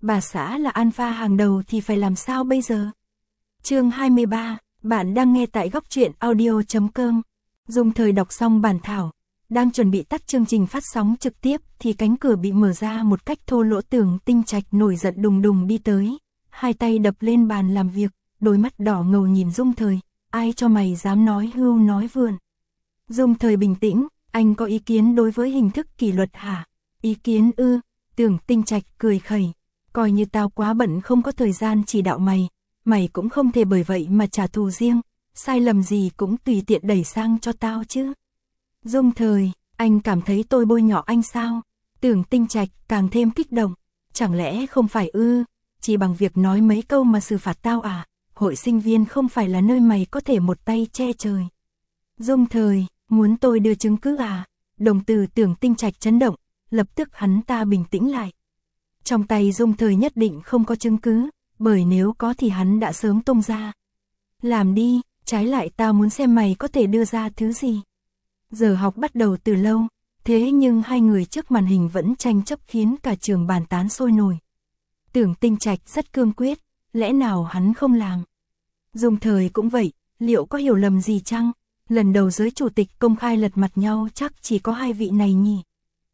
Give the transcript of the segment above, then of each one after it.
bà xã là alpha hàng đầu thì phải làm sao bây giờ? Chương 23, bạn đang nghe tại góc truyện audio.com. Dung Thời đọc xong bản thảo, đang chuẩn bị tắt chương trình phát sóng trực tiếp thì cánh cửa bị mở ra một cách thô lỗ. Tưởng Tinh Trạch nổi giận đùng đùng đi tới, hai tay đập lên bàn làm việc, đôi mắt đỏ ngầu nhìn Dung Thời, ai cho mày dám nói hưu nói vượn. Dung Thời bình tĩnh, anh có ý kiến đối với hình thức kỷ luật hả? Ý kiến ư? Tưởng Tinh Trạch cười khẩy, coi như tao quá bận không có thời gian chỉ đạo mày, mày cũng không thể bởi vậy mà trả thù riêng, sai lầm gì cũng tùy tiện đẩy sang cho tao chứ. Dung Thời, anh cảm thấy tôi bôi nhọ anh sao? Tưởng Tinh Trạch càng thêm kích động, chẳng lẽ không phải ư? Chỉ bằng việc nói mấy câu mà xử phạt tao à? Hội sinh viên không phải là nơi mày có thể một tay che trời. Dung Thời, muốn tôi đưa chứng cứ à? Đồng từ Tưởng Tinh Trạch chấn động, lập tức hắn ta bình tĩnh lại. Trong tay Dung Thời nhất định không có chứng cứ, bởi nếu có thì hắn đã sớm tung ra. Làm đi, trái lại tao muốn xem mày có thể đưa ra thứ gì. Giờ học bắt đầu từ lâu, thế nhưng hai người trước màn hình vẫn tranh chấp khiến cả trường bàn tán sôi nổi. Tưởng Tinh Trạch rất cương quyết, lẽ nào hắn không làm? Dung Thời cũng vậy, liệu có hiểu lầm gì chăng? Lần đầu giới chủ tịch công khai lật mặt nhau chắc chỉ có hai vị này nhỉ?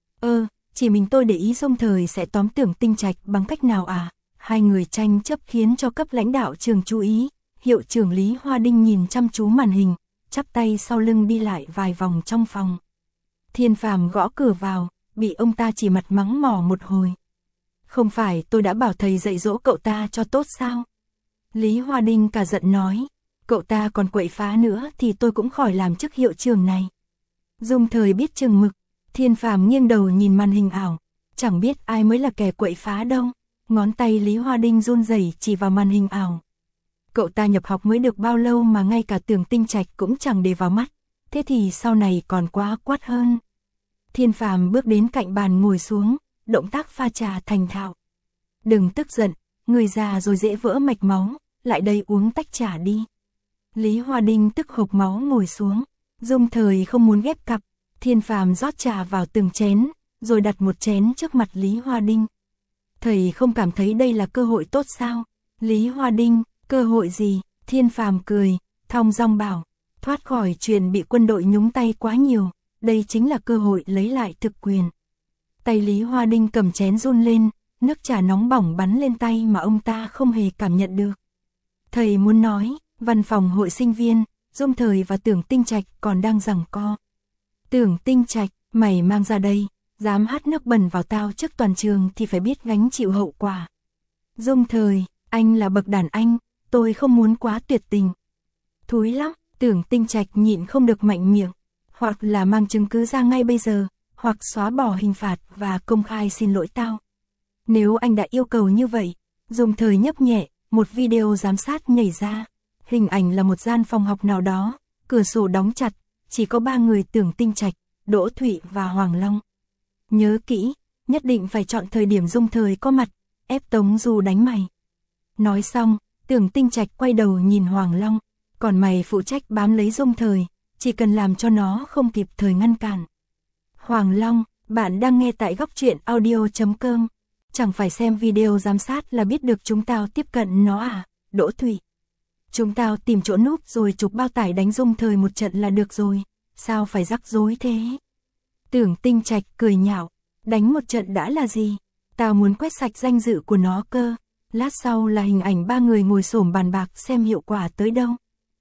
Chỉ mình tôi để ý Dung Thời sẽ tóm Tưởng Tinh Trạch bằng cách nào à? Hai người tranh chấp khiến cho cấp lãnh đạo trường chú ý. Hiệu trưởng Lý Hoa Đinh nhìn chăm chú màn hình, chắp tay sau lưng đi lại vài vòng trong phòng. Thiên Phàm gõ cửa vào, bị ông ta chỉ mặt mắng mỏ một hồi. Không phải tôi đã bảo thầy dạy dỗ cậu ta cho tốt sao? Lý Hoa Đinh cả giận nói, cậu ta còn quậy phá nữa thì tôi cũng khỏi làm chức hiệu trưởng này. Dung Thời biết chừng mực, Thiên Phàm nghiêng đầu nhìn màn hình ảo, chẳng biết ai mới là kẻ quậy phá đâu. Ngón tay Lý Hoa Đinh run rẩy chỉ vào màn hình ảo. Cậu ta nhập học mới được bao lâu mà ngay cả Tưởng Tinh Trạch cũng chẳng để vào mắt, thế thì sau này còn quá quát hơn. Thiên Phàm bước đến cạnh bàn ngồi xuống, động tác pha trà thành thạo. Đừng tức giận, người già rồi dễ vỡ mạch máu, lại đây uống tách trà đi. Lý Hoa Đinh tức hộc máu ngồi xuống, Dung Thời không muốn ghép cặp, Thiên Phàm rót trà vào từng chén, rồi đặt một chén trước mặt Lý Hoa Đinh. Thầy không cảm thấy đây là cơ hội tốt sao? Lý Hoa Đinh, cơ hội gì? Thiên Phàm cười, thong dong bảo, thoát khỏi chuyện bị quân đội nhúng tay quá nhiều, đây chính là cơ hội lấy lại thực quyền. Tay Lý Hoa Đinh cầm chén run lên, nước trà nóng bỏng bắn lên tay mà ông ta không hề cảm nhận được. Thầy muốn nói, văn phòng hội sinh viên, Dung Thời và Tưởng Tinh Trạch còn đang giằng co. Tưởng Tinh Trạch, mày mang ra đây, dám hắt nước bẩn vào tao trước toàn trường thì phải biết gánh chịu hậu quả. Dung Thời, anh là bậc đàn anh, tôi không muốn quá tuyệt tình. Thúi lắm, Tưởng Tinh Trạch nhịn không được mạnh miệng, hoặc là mang chứng cứ ra ngay bây giờ, hoặc xóa bỏ hình phạt và công khai xin lỗi tao. Nếu anh đã yêu cầu như vậy, Dung Thời nhấp nhẹ, một video giám sát nhảy ra. Hình ảnh là một gian phòng học nào đó, cửa sổ đóng chặt, chỉ có ba người Tưởng Tinh Trạch, Đỗ Thụy và Hoàng Long. Nhớ kỹ, nhất định phải chọn thời điểm Dung Thời có mặt, ép Tống Du đánh mày. Nói xong, Tưởng Tinh Trạch quay đầu nhìn Hoàng Long, còn mày phụ trách bám lấy Dung Thời, chỉ cần làm cho nó không kịp thời ngăn cản. Hoàng Long, bạn đang nghe tại góc truyện audio.com, chẳng phải xem video giám sát là biết được chúng tao tiếp cận nó à? Đỗ Thụy, chúng tao tìm chỗ núp rồi chụp bao tải đánh Dung Thời một trận là được rồi, sao phải rắc rối thế? Tưởng Tinh Trạch cười nhạo, đánh một trận đã là gì? Tao muốn quét sạch danh dự của nó cơ. Lát sau là hình ảnh ba người ngồi xổm bàn bạc xem hiệu quả tới đâu.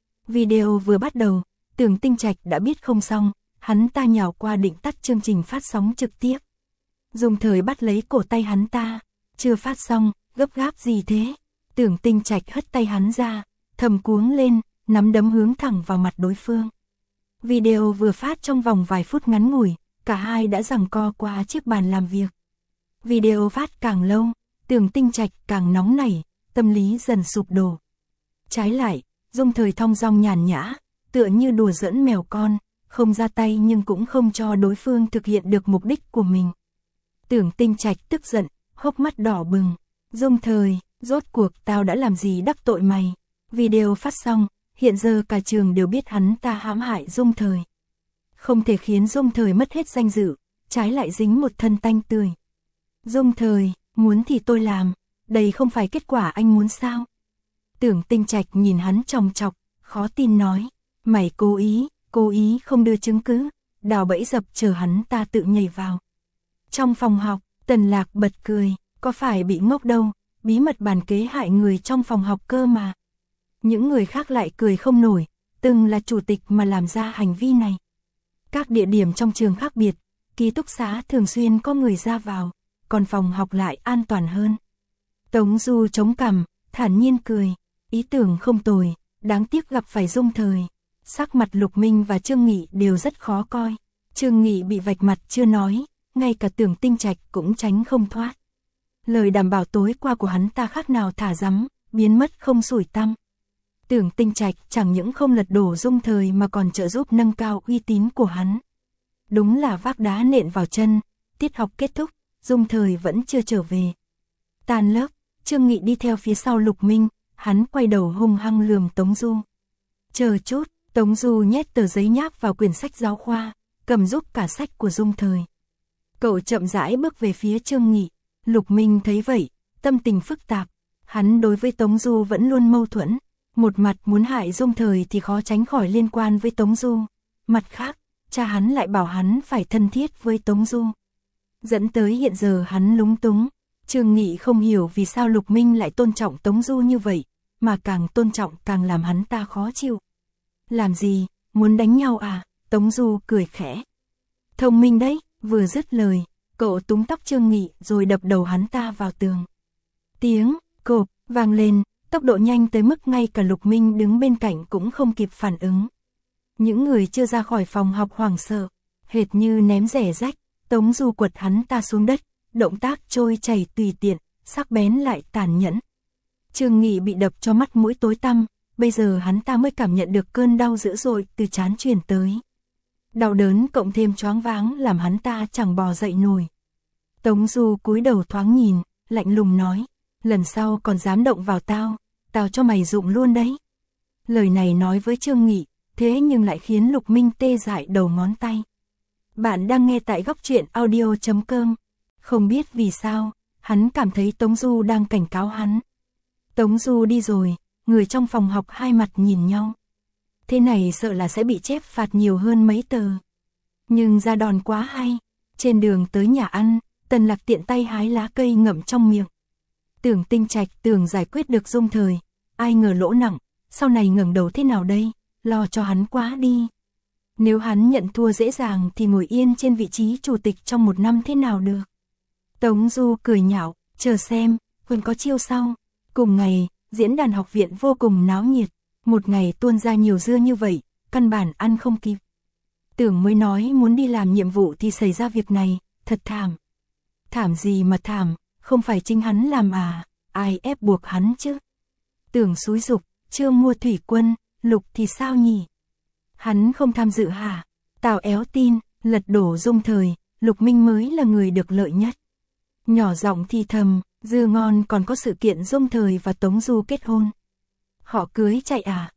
Video vừa bắt đầu, Tưởng Tinh Trạch đã biết không xong, hắn ta nhào qua định tắt chương trình phát sóng trực tiếp. Dung Thời bắt lấy cổ tay hắn ta, chưa phát xong, gấp gáp gì thế? Tưởng Tinh Trạch hất tay hắn ra, thầm cuống lên, nắm đấm hướng thẳng vào mặt đối phương. Video vừa phát trong vòng vài phút ngắn ngủi, cả hai đã giằng co qua chiếc bàn làm việc. Video phát càng lâu, Tưởng Tinh Trạch càng nóng nảy, tâm lý dần sụp đổ. Trái lại, Dung Thời thong dong nhàn nhã, tựa như đùa giỡn mèo con, không ra tay nhưng cũng không cho đối phương thực hiện được mục đích của mình. Tưởng Tinh Trạch tức giận, hốc mắt đỏ bừng. Dung Thời, rốt cuộc tao đã làm gì đắc tội mày? Video phát xong, hiện giờ cả trường đều biết hắn ta hãm hại Dung Thời. Không thể khiến Dung Thời mất hết danh dự, trái lại dính một thân tanh tươi. Dung Thời, muốn thì tôi làm, đây không phải kết quả anh muốn sao? Tưởng Tinh Trạch nhìn hắn chòng chọc, khó tin nói, mày cố ý không đưa chứng cứ, đào bẫy dập chờ hắn ta tự nhảy vào. Trong phòng học, Tần Lạc bật cười, có phải bị ngốc đâu, bí mật bàn kế hại người trong phòng học cơ mà. Những người khác lại cười không nổi, từng là chủ tịch mà làm ra hành vi này. Các địa điểm trong trường khác biệt, ký túc xá thường xuyên có người ra vào, còn phòng học lại an toàn hơn. Tống Du chống cằm, thản nhiên cười, ý tưởng không tồi, đáng tiếc gặp phải Dung Thời. Sắc mặt Lục Minh và Trương Nghị đều rất khó coi. Trương Nghị bị vạch mặt chưa nói, ngay cả Tưởng Tinh Trạch cũng tránh không thoát. Lời đảm bảo tối qua của hắn ta khác nào thả rắm, biến mất không sủi tăm. Tưởng Tinh Trạch chẳng những không lật đổ Dung Thời mà còn trợ giúp nâng cao uy tín của hắn. Đúng là vác đá nện vào chân, tiết học kết thúc, Dung Thời vẫn chưa trở về. Tan lớp, Trương Nghị đi theo phía sau Lục Minh, hắn quay đầu hung hăng lườm Tống Du. Chờ chút, Tống Du nhét tờ giấy nháp vào quyển sách giáo khoa, cầm giúp cả sách của Dung Thời. Cậu chậm rãi bước về phía Trương Nghị, Lục Minh thấy vậy, tâm tình phức tạp, hắn đối với Tống Du vẫn luôn mâu thuẫn, một mặt muốn hại Dung Thời thì khó tránh khỏi liên quan với Tống Du, mặt khác, cha hắn lại bảo hắn phải thân thiết với Tống Du. Dẫn tới hiện giờ hắn lúng túng, Trương Nghị không hiểu vì sao Lục Minh lại tôn trọng Tống Du như vậy, mà càng tôn trọng càng làm hắn ta khó chịu. Làm gì, muốn đánh nhau à? Tống Du cười khẽ. Thông minh đấy, vừa dứt lời, cậu túm tóc Trương Nghị rồi đập đầu hắn ta vào tường. Tiếng cộp vang lên, tốc độ nhanh tới mức ngay cả Lục Minh đứng bên cạnh cũng không kịp phản ứng. Những người chưa ra khỏi phòng học hoảng sợ, hệt như ném rẻ rách, Tống Du quật hắn ta xuống đất, động tác trôi chảy tùy tiện, sắc bén lại tàn nhẫn. Trương Nghị bị đập cho mắt mũi tối tăm, bây giờ hắn ta mới cảm nhận được cơn đau dữ dội từ trán truyền tới. Đau đớn cộng thêm choáng váng làm hắn ta chẳng bò dậy nổi. Tống Du cúi đầu thoáng nhìn, lạnh lùng nói, lần sau còn dám động vào tao cho mày rụng luôn đấy. Lời này nói với Trương Nghị, thế nhưng lại khiến Lục Minh tê dại đầu ngón tay. Bạn đang nghe tại góc truyện audio.com. Không biết vì sao, hắn cảm thấy Tống Du đang cảnh cáo hắn. Tống Du đi rồi, người trong phòng học hai mặt nhìn nhau. Thế này sợ là sẽ bị chép phạt nhiều hơn mấy tờ. Nhưng ra đòn quá hay. Trên đường tới nhà ăn, Tần Lạc tiện tay hái lá cây ngậm trong miệng. Tưởng Tinh Trạch tưởng giải quyết được Dung Thời, ai ngờ lỗ nặng, sau này ngẩng đầu thế nào đây, lo cho hắn quá đi. Nếu hắn nhận thua dễ dàng thì ngồi yên trên vị trí chủ tịch trong 1 năm thế nào được. Tống Du cười nhạo, chờ xem, còn có chiêu sau. Cùng ngày, diễn đàn học viện vô cùng náo nhiệt, một ngày tuôn ra nhiều dưa như vậy, căn bản ăn không kịp. Tưởng mới nói muốn đi làm nhiệm vụ thì xảy ra việc này, thật thảm. Thảm gì mà thảm, không phải chính hắn làm à, ai ép buộc hắn chứ. Tưởng xúi giục, chưa mua thủy quân, Lục thì sao nhỉ? Hắn không tham dự hả? Tào éo tin, lật đổ Dung Thời, Lục Minh mới là người được lợi nhất. Nhỏ giọng thì thầm, dưa ngon còn có sự kiện Dung Thời và Tống Du kết hôn. Họ cưới chạy à?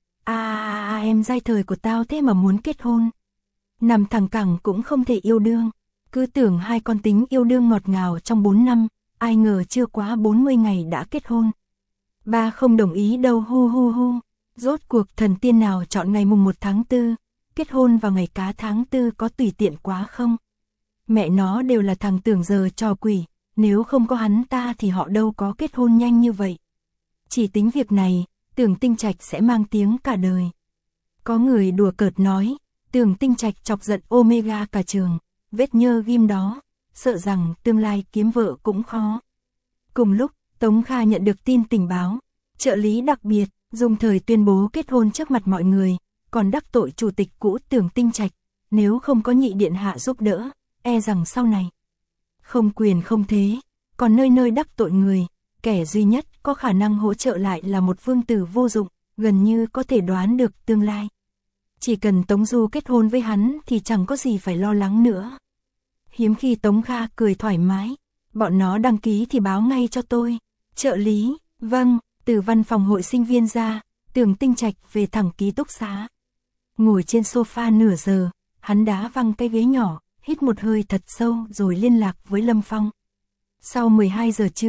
Em giai thời của tao thế mà muốn kết hôn. Nằm thẳng cẳng cũng không thể yêu đương. Cứ tưởng hai con tính yêu đương ngọt ngào trong 4 năm, ai ngờ chưa quá 40 ngày đã kết hôn. Ba không đồng ý đâu hu. Rốt cuộc thần tiên nào chọn ngày mùng 1 tháng 4, kết hôn vào ngày cá tháng 4 có tùy tiện quá không? Mẹ nó đều là thằng Tưởng giờ trò quỷ, nếu không có hắn ta thì họ đâu có kết hôn nhanh như vậy. Chỉ tính việc này, Tưởng Tinh Trạch sẽ mang tiếng cả đời. Có người đùa cợt nói, Tưởng Tinh Trạch chọc giận Omega cả trường, vết nhơ ghim đó, sợ rằng tương lai kiếm vợ cũng khó. Cùng lúc, Tống Kha nhận được tin tình báo, trợ lý đặc biệt, Dung Thời tuyên bố kết hôn trước mặt mọi người, còn đắc tội chủ tịch cũ Tưởng Tinh Trạch, nếu không có nhị điện hạ giúp đỡ, e rằng sau này không quyền không thế, còn nơi nơi đắc tội người, kẻ duy nhất có khả năng hỗ trợ lại là một vương tử vô dụng, gần như có thể đoán được tương lai. Chỉ cần Tống Du kết hôn với hắn thì chẳng có gì phải lo lắng nữa. Hiếm khi Tống Kha cười thoải mái, bọn nó đăng ký thì báo ngay cho tôi. Trợ lý, vâng, từ văn phòng hội sinh viên ra, Tưởng Tinh Trạch về thẳng ký túc xá. Ngồi trên sofa nửa giờ, hắn đá văng cái ghế nhỏ, hít một hơi thật sâu rồi liên lạc với Lâm Phong. Sau 12 giờ trưa,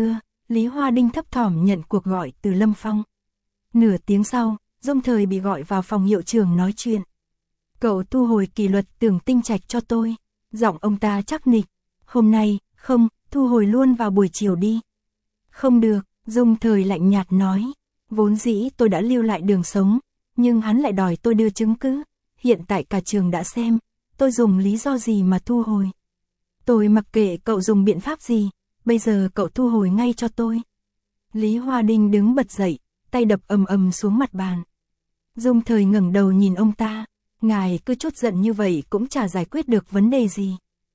Lý Hoa Đinh thấp thỏm nhận cuộc gọi từ Lâm Phong. Nửa tiếng sau, Dung Thời bị gọi vào phòng hiệu trưởng nói chuyện. Cậu thu hồi kỷ luật Tưởng Tinh Trạch cho tôi. Giọng ông ta chắc nịch. Hôm nay, không, thu hồi luôn vào buổi chiều đi. Không được, Dung Thời lạnh nhạt nói. Vốn dĩ tôi đã lưu lại Đường sống, nhưng hắn lại đòi tôi đưa chứng cứ. Hiện tại cả trường đã xem, tôi dùng lý do gì mà thu hồi. Tôi mặc kệ cậu dùng biện pháp gì, bây giờ cậu thu hồi ngay cho tôi. Lý Hoa Đinh đứng bật dậy, tay đập ầm ầm xuống mặt bàn. Dung Thời ngẩng đầu nhìn ông ta, ngài cứ chút giận như vậy cũng chả giải quyết được vấn đề gì.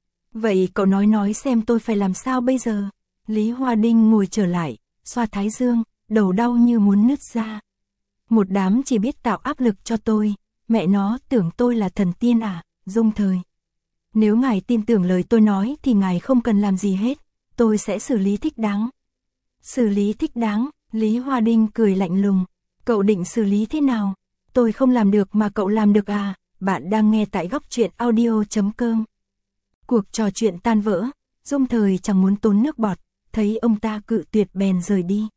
Vậy cậu nói xem tôi phải làm sao bây giờ? Lý Hoa Đinh ngồi trở lại, xoa thái dương, đầu đau như muốn nứt ra. Một đám chỉ biết tạo áp lực cho tôi, mẹ nó tưởng tôi là thần tiên à, Dung Thời. Nếu ngài tin tưởng lời tôi nói thì ngài không cần làm gì hết, tôi sẽ xử lý thích đáng. Xử lý thích đáng, Lý Hoa Đinh cười lạnh lùng, cậu định xử lý thế nào? Tôi không làm được mà cậu làm được à? Bạn đang nghe tại góc truyện audio.com. Cuộc trò chuyện tan vỡ, Dung Thời chẳng muốn tốn nước bọt, thấy ông ta cự tuyệt bèn rời đi.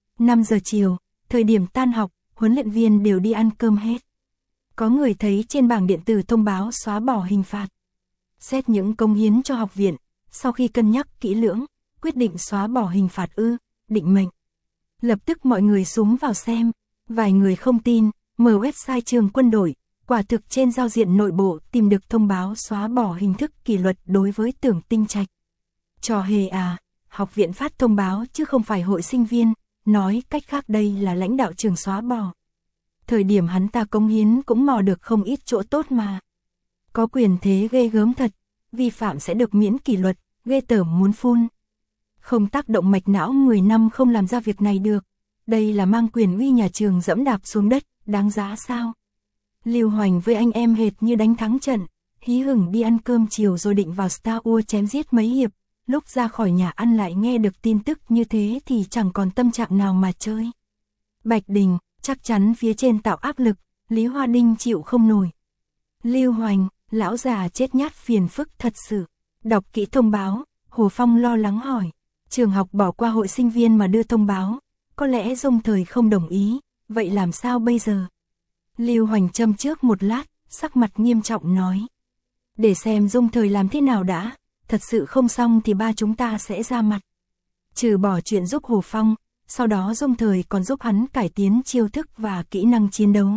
5 giờ chiều, thời điểm tan học, huấn luyện viên đều đi ăn cơm hết. Có người thấy trên bảng điện tử thông báo xóa bỏ hình phạt. Xét những công hiến cho học viện, sau khi cân nhắc kỹ lưỡng, quyết định xóa bỏ hình phạt định mệnh. Lập tức mọi người xúm vào xem, vài người không tin, mở website trường quân đội, quả thực trên giao diện nội bộ tìm được thông báo xóa bỏ hình thức kỷ luật đối với Tưởng Tinh Trạch. Trò hề à, học viện phát thông báo chứ không phải hội sinh viên, nói cách khác đây là lãnh đạo trường xóa bỏ. Thời điểm hắn ta cống hiến cũng mò được không ít chỗ tốt mà. Có quyền thế ghê gớm thật, vi phạm sẽ được miễn kỷ luật, ghê tởm muốn phun. Không tác động mạch não 10 năm không làm ra việc này được, đây là mang quyền uy nhà trường dẫm đạp xuống đất, đáng giá sao? Lưu Hoành với anh em hệt như đánh thắng trận, hí hửng đi ăn cơm chiều rồi định vào Star Wars chém giết mấy hiệp, lúc ra khỏi nhà ăn lại nghe được tin tức như thế thì chẳng còn tâm trạng nào mà chơi. Bạch Đình, chắc chắn phía trên tạo áp lực, Lý Hoa Đinh chịu không nổi. Lưu Hoành, lão già chết nhát phiền phức thật sự. Đọc kỹ thông báo, Hồ Phong lo lắng hỏi. Trường học bỏ qua hội sinh viên mà đưa thông báo, có lẽ Dung Thời không đồng ý, vậy làm sao bây giờ? Lưu Hoành châm trước một lát, sắc mặt nghiêm trọng nói. Để xem Dung Thời làm thế nào đã, thật sự không xong thì ba chúng ta sẽ ra mặt. Trừ bỏ chuyện giúp Hồ Phong, sau đó Dung Thời còn giúp hắn cải tiến chiêu thức và kỹ năng chiến đấu.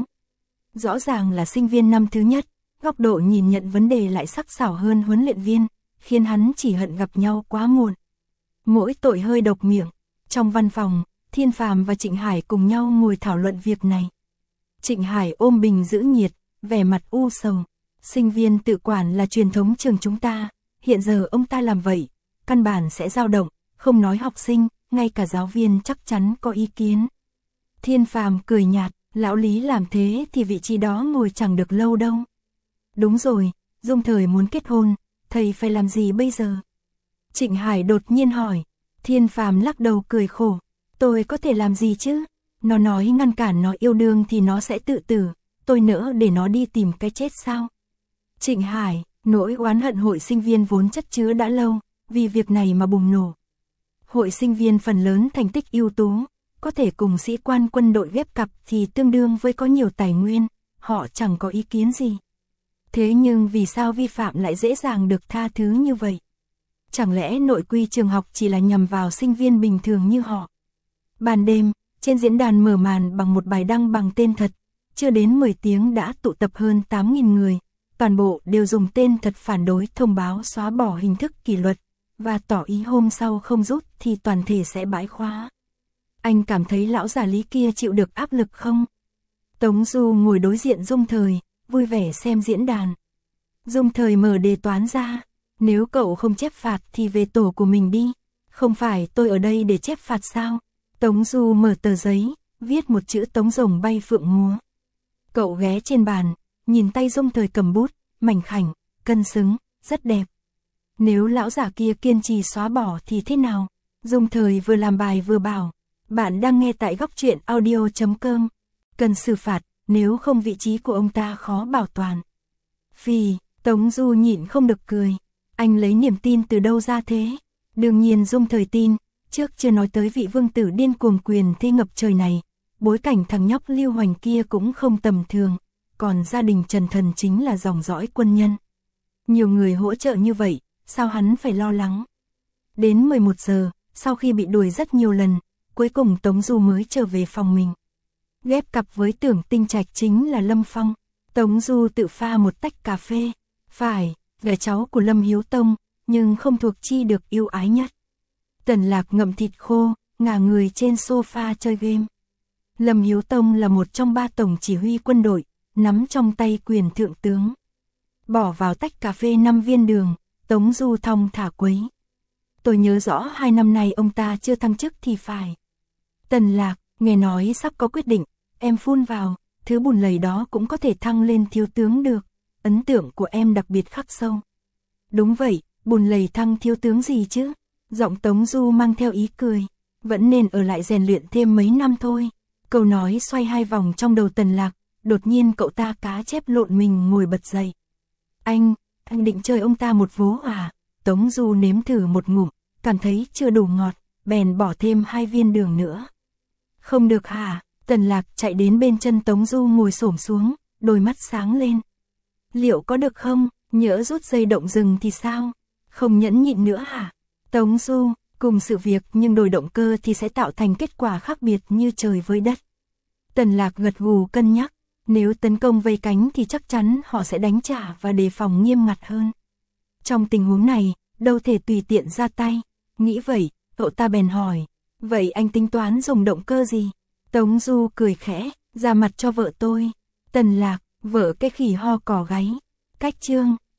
Rõ ràng là sinh viên năm thứ nhất, góc độ nhìn nhận vấn đề lại sắc sảo hơn huấn luyện viên, khiến hắn chỉ hận gặp nhau quá muộn. Mỗi tội hơi độc miệng. Trong văn phòng, Thiên Phàm và Trịnh Hải cùng nhau ngồi thảo luận việc này. Trịnh Hải ôm bình giữ nhiệt, vẻ mặt u sầu. Sinh viên tự quản là truyền thống trường chúng ta, hiện giờ ông ta làm vậy, căn bản sẽ dao động, không nói học sinh, ngay cả giáo viên chắc chắn có ý kiến. Thiên Phàm cười nhạt, lão Lý làm thế thì vị trí đó ngồi chẳng được lâu đâu. Đúng rồi, Dung Thời muốn kết hôn, thầy phải làm gì bây giờ? Trịnh Hải đột nhiên hỏi. Thiên Phàm lắc đầu cười khổ. Tôi có thể làm gì chứ? Nó nói ngăn cản nó yêu đương thì nó sẽ tự tử, tôi nỡ để nó đi tìm cái chết sao? Trịnh Hải, nỗi oán hận hội sinh viên vốn chất chứa đã lâu, vì việc này mà bùng nổ. Hội sinh viên phần lớn thành tích ưu tú, có thể cùng sĩ quan quân đội ghép cặp thì tương đương với có nhiều tài nguyên, họ chẳng có ý kiến gì. Thế nhưng vì sao vi phạm lại dễ dàng được tha thứ như vậy? Chẳng lẽ nội quy trường học chỉ là nhằm vào sinh viên bình thường như họ? Ban đêm, trên diễn đàn mở màn bằng một bài đăng bằng tên thật, chưa đến 10 tiếng đã tụ tập hơn 8.000 người, toàn bộ đều dùng tên thật phản đối thông báo xóa bỏ hình thức kỷ luật, và tỏ ý hôm sau không rút thì toàn thể sẽ bãi khóa. Anh cảm thấy lão già Lý kia chịu được áp lực không? Tống Du ngồi đối diện Dung Thời, vui vẻ xem diễn đàn. Dung Thời mở đề toán ra, nếu cậu không chép phạt thì về tổ của mình đi, không phải tôi ở đây để chép phạt sao? Tống Du mở tờ giấy, viết một chữ Tống rồng bay phượng múa. Cậu ghé trên bàn, nhìn tay Dung Thời cầm bút, mảnh khảnh, cân xứng, rất đẹp. Nếu lão giả kia kiên trì xóa bỏ thì thế nào? Dung Thời vừa làm bài vừa bảo, bạn đang nghe tại góc truyện audio.com, cần xử phạt, nếu không vị trí của ông ta khó bảo toàn. Phì, Tống Du nhịn không được cười, anh lấy niềm tin từ đâu ra thế? Đương nhiên Dung Thời tin, Trước chưa nói tới vị vương tử điên cuồng quyền thế ngập trời này, bối cảnh thằng nhóc Lưu Hoành kia cũng không tầm thường, còn gia đình Trần Thần chính là dòng dõi quân nhân. Nhiều người hỗ trợ như vậy, sao hắn phải lo lắng. Đến 11 giờ, sau khi bị đuổi rất nhiều lần, cuối cùng Tống Du mới trở về phòng mình. Ghép cặp với Tưởng Tinh Trạch chính là Lâm Phong. Tống Du tự pha một tách cà phê. Phải, là cháu của Lâm Hiếu Tông, nhưng không thuộc chi được yêu ái nhất. Tần Lạc ngậm thịt khô, ngả người trên sofa chơi game. Lâm Hiếu Tông là một trong 3 tổng chỉ huy quân đội, nắm trong tay quyền thượng tướng. Bỏ vào tách cà phê 5 viên đường, Tống Du thong thả quấy. Tôi nhớ rõ 2 năm nay ông ta chưa thăng chức thì phải. Tần Lạc, nghe nói sắp có quyết định, em phun vào, thứ bùn lầy đó cũng có thể thăng lên thiếu tướng được. Ấn tượng của em đặc biệt khắc sâu. Đúng vậy, bùn lầy thăng thiếu tướng gì chứ? Giọng Tống Du mang theo ý cười. Vẫn nên ở lại rèn luyện thêm mấy năm thôi. Câu nói xoay 2 vòng trong đầu Tần Lạc, đột nhiên cậu ta cá chép lộn mình ngồi bật dậy. Anh định chơi ông ta một vố à? Tống Du nếm thử một ngụm, cảm thấy chưa đủ ngọt, bèn bỏ thêm 2 viên đường nữa. Không được hả? Tần Lạc chạy đến bên chân Tống Du ngồi xổm xuống, đôi mắt sáng lên. Liệu có được không? Nhỡ rút dây động rừng thì sao? Không nhẫn nhịn nữa hả? Tống Du, cùng sự việc nhưng đổi động cơ thì sẽ tạo thành kết quả khác biệt như trời với đất. Tần Lạc gật gù cân nhắc, nếu tấn công vây cánh thì chắc chắn họ sẽ đánh trả và đề phòng nghiêm ngặt hơn. Trong tình huống này, đâu thể tùy tiện ra tay. Nghĩ vậy, cậu ta bèn hỏi, vậy anh tính toán dùng động cơ gì? Tống Du cười khẽ, ra mặt cho vợ tôi. Tần Lạc, vợ cái khỉ ho cò gáy. Cách chương